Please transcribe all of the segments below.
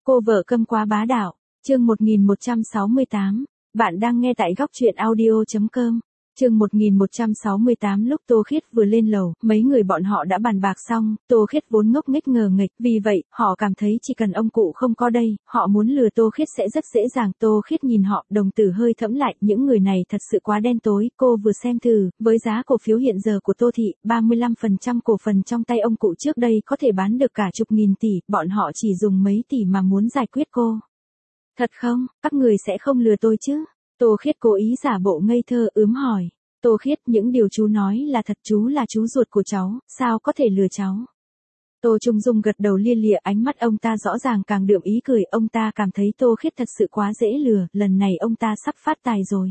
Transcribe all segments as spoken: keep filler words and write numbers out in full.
Cô vợ câm quá bá đạo, chương một nghìn một trăm sáu mươi tám, bạn đang nghe tại góc truyện audio.com. Chương một nghìn một trăm sáu mươi tám lúc Tô Khiết vừa lên lầu, mấy người bọn họ đã bàn bạc xong, Tô Khiết vốn ngốc nghếch ngờ nghệch, vì vậy, họ cảm thấy chỉ cần ông cụ không có đây, họ muốn lừa Tô Khiết sẽ rất dễ dàng. Tô Khiết nhìn họ, đồng tử hơi thẫm lại, những người này thật sự quá đen tối, cô vừa xem thử, với giá cổ phiếu hiện giờ của Tô Thị, ba mươi lăm phần trăm cổ phần trong tay ông cụ trước đây có thể bán được cả chục nghìn tỷ, bọn họ chỉ dùng mấy tỷ mà muốn giải quyết cô. Thật không, các người sẽ không lừa tôi chứ? Tô Khiết cố ý giả bộ ngây thơ ướm hỏi. Tô Khiết, những điều chú nói là thật, chú là chú ruột của cháu, sao có thể lừa cháu? Tô Trung Dung gật đầu lia lịa, ánh mắt ông ta rõ ràng càng đượm ý cười, ông ta cảm thấy Tô Khiết thật sự quá dễ lừa, lần này ông ta sắp phát tài rồi.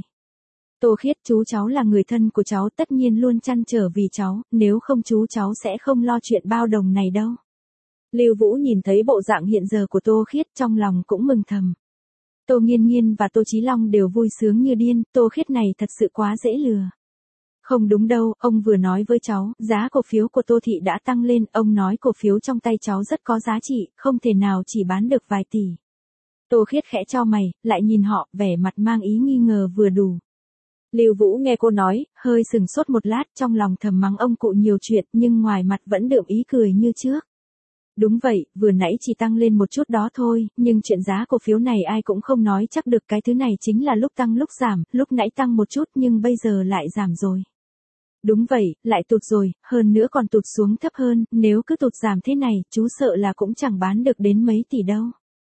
Tô Khiết, chú cháu là người thân của cháu, tất nhiên luôn trăn trở vì cháu, nếu không chú cháu sẽ không lo chuyện bao đồng này đâu. Lưu Vũ nhìn thấy bộ dạng hiện giờ của Tô Khiết trong lòng cũng mừng thầm. Tô Nghiên Nghiên và Tô Chí Long đều vui sướng như điên, Tô Khiết này thật sự quá dễ lừa. Không đúng đâu, ông vừa nói với cháu, giá cổ phiếu của Tô Thị đã tăng lên, ông nói cổ phiếu trong tay cháu rất có giá trị, không thể nào chỉ bán được vài tỷ. Tô Khiết khẽ chau mày, lại nhìn họ, vẻ mặt mang ý nghi ngờ vừa đủ. Lưu Vũ nghe cô nói, hơi sừng sốt một lát, trong lòng thầm mắng ông cụ nhiều chuyện, nhưng ngoài mặt vẫn đượm ý cười như trước. Đúng vậy, vừa nãy chỉ tăng lên một chút đó thôi, nhưng chuyện giá cổ phiếu này ai cũng không nói chắc được, cái thứ này chính là lúc tăng lúc giảm, lúc nãy tăng một chút nhưng bây giờ lại giảm rồi. Đúng vậy, lại tụt rồi, hơn nữa còn tụt xuống thấp hơn, nếu cứ tụt giảm thế này, chú sợ là cũng chẳng bán được đến mấy tỷ đâu.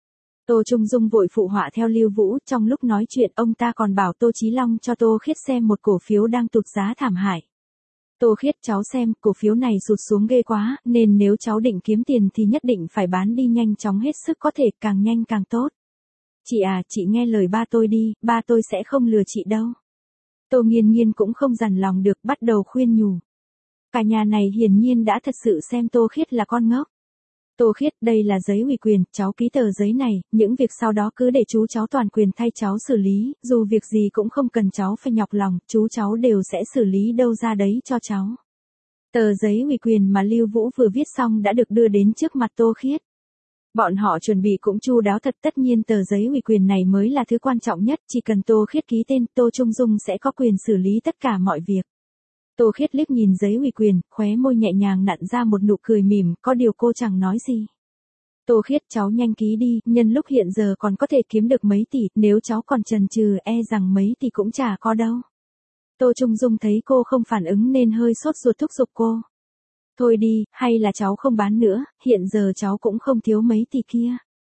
Tô Trung Dung vội phụ họa theo Lưu Vũ, trong lúc nói chuyện ông ta còn bảo Tô Chí Long cho Tô Khiết xem một cổ phiếu đang tụt giá thảm hại. Tô Khiết, cháu xem, cổ phiếu này sụt xuống ghê quá, nên nếu cháu định kiếm tiền thì nhất định phải bán đi nhanh chóng hết sức có thể, càng nhanh càng tốt. Chị à, chị nghe lời ba tôi đi, ba tôi sẽ không lừa chị đâu. Tô Nghiên Nghiên cũng không dằn lòng được, bắt đầu khuyên nhủ. Cả nhà này hiển nhiên đã thật sự xem Tô Khiết là con ngốc. Tô Khiết, đây là giấy ủy quyền, cháu ký tờ giấy này, những việc sau đó cứ để chú cháu toàn quyền thay cháu xử lý, dù việc gì cũng không cần cháu phải nhọc lòng, chú cháu đều sẽ xử lý đâu ra đấy cho cháu. Tờ giấy ủy quyền mà Lưu Vũ vừa viết xong đã được đưa đến trước mặt Tô Khiết. Bọn họ chuẩn bị cũng chu đáo thật, tất nhiên tờ giấy ủy quyền này mới là thứ quan trọng nhất, chỉ cần Tô Khiết ký tên, Tô Trung Dung sẽ có quyền xử lý tất cả mọi việc. Tô Khiết liếc nhìn giấy ủy quyền, khóe môi nhẹ nhàng nặn ra một nụ cười mỉm, có điều cô chẳng nói gì. Tô Khiết, cháu nhanh ký đi, nhân lúc hiện giờ còn có thể kiếm được mấy tỷ, nếu cháu còn chần chừ e rằng mấy tỷ cũng chả có đâu. Tô Trung Dung thấy cô không phản ứng nên hơi sốt ruột thúc giục cô. Thôi đi, hay là cháu không bán nữa, hiện giờ cháu cũng không thiếu mấy tỷ kia.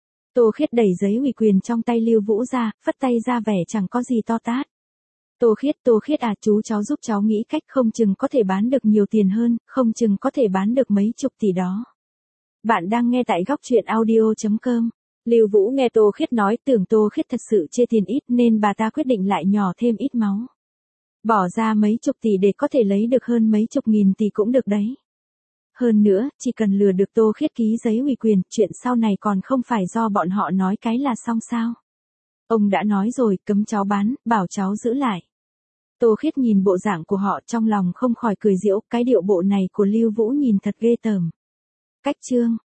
Tô Khiết đẩy giấy ủy quyền trong tay Lưu Vũ ra, phất tay ra vẻ chẳng có gì to tát. Tô Khiết, Tô Khiết à, chú cháu giúp cháu nghĩ cách, không chừng có thể bán được nhiều tiền hơn, không chừng có thể bán được mấy chục tỷ đó. Bạn đang nghe tại góc truyện audio.com. Lưu Vũ nghe Tô Khiết nói, tưởng Tô Khiết thật sự chê tiền ít nên bà ta quyết định lại nhỏ thêm ít máu. Bỏ ra mấy chục tỷ để có thể lấy được hơn mấy chục nghìn tỷ cũng được đấy. Hơn nữa, chỉ cần lừa được Tô Khiết ký giấy ủy quyền, chuyện sau này còn không phải do bọn họ nói cái là xong sao. Ông đã nói rồi, cấm cháu bán, bảo cháu giữ lại. Tô Khiết nhìn bộ dạng của họ trong lòng không khỏi cười giễu, cái điệu bộ này của Lưu Vũ nhìn thật ghê tởm. Cách chương.